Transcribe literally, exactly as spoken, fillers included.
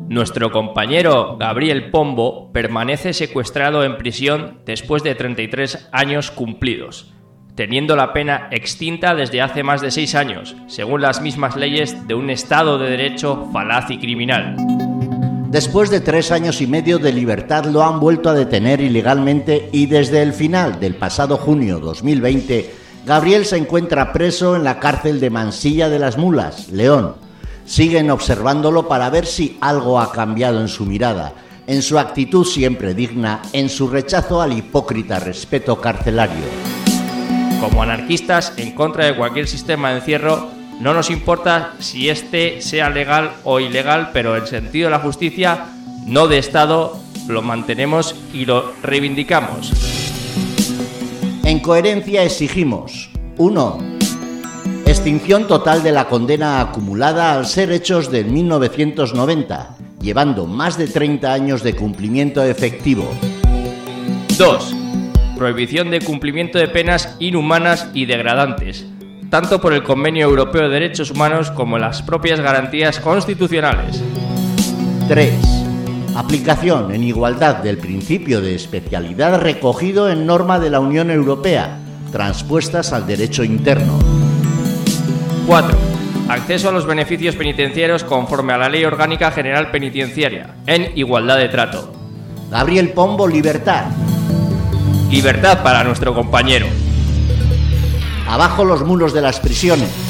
Nuestro compañero Gabriel Pombo permanece secuestrado en prisión después de treinta y tres años cumplidos, teniendo la pena extinta desde hace más de seis años, según las mismas leyes de un Estado de Derecho falaz y criminal. Después de tres años y medio de libertad lo han vuelto a detener ilegalmente y desde el final del pasado junio dos mil veinte, Gabriel se encuentra preso en la cárcel de Mansilla de las Mulas, León. Siguen observándolo para ver si algo ha cambiado en su mirada, en su actitud siempre digna, en su rechazo al hipócrita respeto carcelario. Como anarquistas en contra de cualquier sistema de encierro, no nos importa si este sea legal o ilegal, pero el sentido de la justicia, no de Estado, lo mantenemos y lo reivindicamos. En coherencia exigimos: uno. Extinción total de la condena acumulada al ser hechos de mil novecientos noventa, llevando más de treinta años de cumplimiento efectivo. dos. Prohibición de cumplimiento de penas inhumanas y degradantes, tanto por el Convenio Europeo de Derechos Humanos como las propias garantías constitucionales. tres. Aplicación en igualdad del principio de especialidad recogido en norma de la Unión Europea, transpuestas al derecho interno. cuatro. Acceso a los beneficios penitenciarios conforme a la Ley Orgánica General Penitenciaria, en igualdad de trato. Gabriel Pombo, libertad. Libertad para nuestro compañero. Abajo los muros de las prisiones.